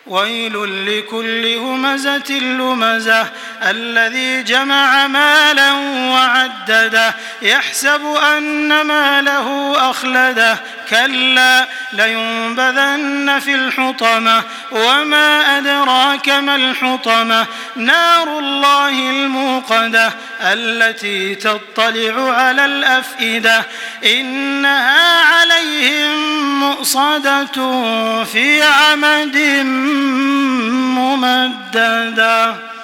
ويل لكل همزة لمزة الذي جمع مالا وعدده يحسب أن ماله أخلده كلا لينبذن في الحطمة وما أدراك ما الحطمة نار الله الموقدة التي تطلع على الأفئدة إنها عليهم مؤصدة في عمد ممددة.